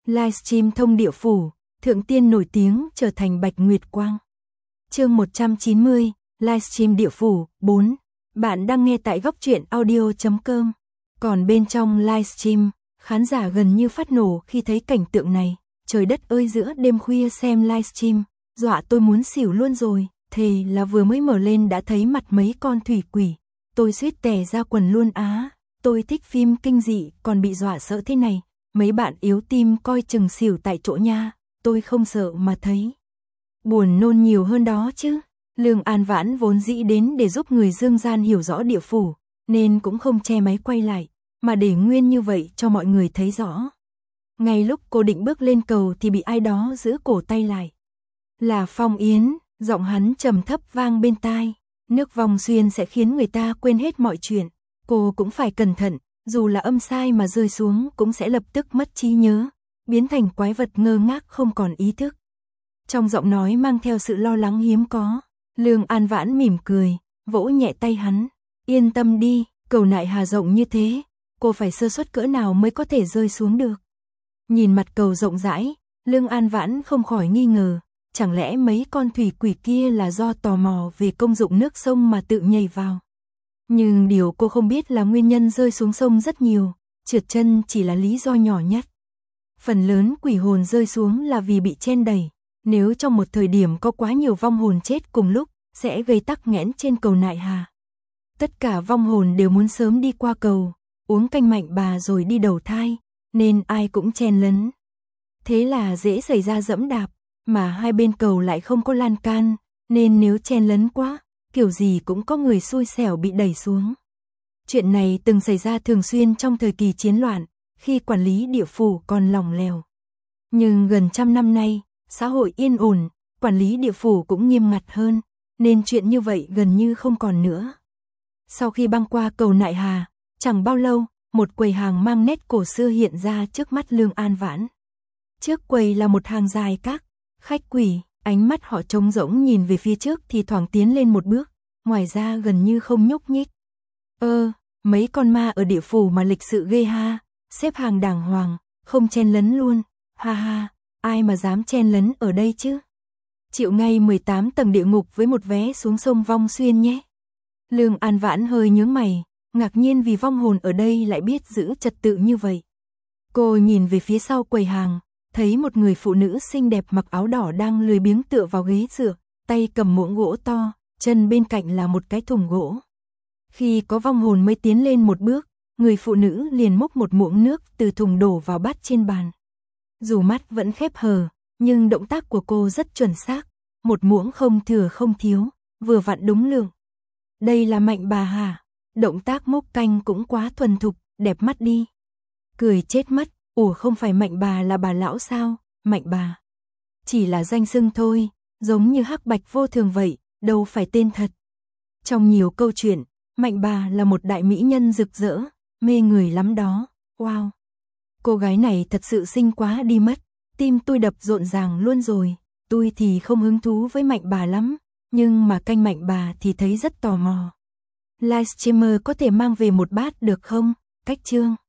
Livestream thông địa phủ, thượng tiên nổi tiếng trở thành Bạch Nguyệt Quang. Chương 190, Livestream địa phủ 4. Bạn đang nghe tại góc truyện audio.com. Còn bên trong livestream, khán giả gần như phát nổ khi thấy cảnh tượng này. Trời đất ơi, giữa đêm khuya xem livestream, dọa tôi muốn xỉu luôn rồi. Thề là vừa mới mở lên đã thấy mặt mấy con thủy quỷ. Tôi suýt tè ra quần luôn á. Tôi thích phim kinh dị còn bị dọa sợ thế này. Mấy bạn yếu tim coi chừng xỉu tại chỗ nha. Tôi không sợ mà thấy buồn nôn nhiều hơn đó chứ. Lương An Vãn vốn dĩ đến để giúp người dương gian hiểu rõ địa phủ, nên cũng không che máy quay lại, mà để nguyên như vậy cho mọi người thấy rõ. Ngay lúc cô định bước lên cầu thì bị ai đó giữ cổ tay lại. Là Phong Yến, giọng hắn trầm thấp vang bên tai. Nước vòng xuyên sẽ khiến người ta quên hết mọi chuyện. Cô cũng phải cẩn thận, dù là âm sai mà rơi xuống cũng sẽ lập tức mất trí nhớ, biến thành quái vật ngơ ngác không còn ý thức. Trong giọng nói mang theo sự lo lắng hiếm có. Lương An Vãn mỉm cười, vỗ nhẹ tay hắn. Yên tâm đi, cầu Nại Hà rộng như thế, cô phải sơ suất cỡ nào mới có thể rơi xuống được. Nhìn mặt cầu rộng rãi, Lương An Vãn không khỏi nghi ngờ, chẳng lẽ mấy con thủy quỷ kia là do tò mò về công dụng nước sông mà tự nhảy vào. Nhưng điều cô không biết là nguyên nhân rơi xuống sông rất nhiều, trượt chân chỉ là lý do nhỏ nhất. Phần lớn quỷ hồn rơi xuống là vì bị chen đẩy. Nếu trong một thời điểm có quá nhiều vong hồn chết cùng lúc, sẽ gây tắc nghẽn trên cầu Nại Hà. Tất cả vong hồn đều muốn sớm đi qua cầu, uống canh mạnh bà rồi đi đầu thai, nên ai cũng chen lấn. Thế là dễ xảy ra dẫm đạp, mà hai bên cầu lại không có lan can, nên nếu chen lấn quá, kiểu gì cũng có người xui xẻo bị đẩy xuống. Chuyện này từng xảy ra thường xuyên trong thời kỳ chiến loạn, khi quản lý địa phủ còn lỏng lẻo. Nhưng gần 100 năm nay, xã hội yên ổn, quản lý địa phủ cũng nghiêm ngặt hơn, nên chuyện như vậy gần như không còn nữa. Sau khi băng qua cầu Nại Hà, chẳng bao lâu, một quầy hàng mang nét cổ xưa hiện ra trước mắt Lương An Vãn. Trước quầy là một hàng dài các khách quỷ, ánh mắt họ trống rỗng nhìn về phía trước thì thoảng tiến lên một bước, ngoài ra gần như không nhúc nhích. Mấy con ma ở địa phủ mà lịch sự ghê ha, xếp hàng đàng hoàng, không chen lấn luôn, ha ha. Ai mà dám chen lấn ở đây chứ? Chịu ngay 18 tầng địa ngục với một vé xuống sông Vong Xuyên nhé. Lương An Vãn hơi nhướng mày, ngạc nhiên vì vong hồn ở đây lại biết giữ trật tự như vậy. Cô nhìn về phía sau quầy hàng, thấy một người phụ nữ xinh đẹp mặc áo đỏ đang lười biếng tựa vào ghế dựa, tay cầm muỗng gỗ to, chân bên cạnh là một cái thùng gỗ. Khi có vong hồn mới tiến lên một bước, người phụ nữ liền múc một muỗng nước từ thùng đổ vào bát trên bàn. Dù mắt vẫn khép hờ, nhưng động tác của cô rất chuẩn xác, một muỗng không thừa không thiếu, vừa vặn đúng lượng. Đây là Mạnh bà hả? Động tác múc canh cũng quá thuần thục, đẹp mắt đi. Cười chết mất, ủa không phải Mạnh bà là bà lão sao? Mạnh bà chỉ là danh xưng thôi, giống như Hắc Bạch Vô Thường vậy, đâu phải tên thật. Trong nhiều câu chuyện, Mạnh bà là một đại mỹ nhân rực rỡ, mê người lắm đó. Wow! Cô gái này thật sự xinh quá đi mất, tim tôi đập rộn ràng luôn rồi. Tôi thì không hứng thú với Mạnh bà lắm, nhưng mà canh Mạnh bà thì thấy rất tò mò. Livestreamer có thể mang về một bát được không? Cách chương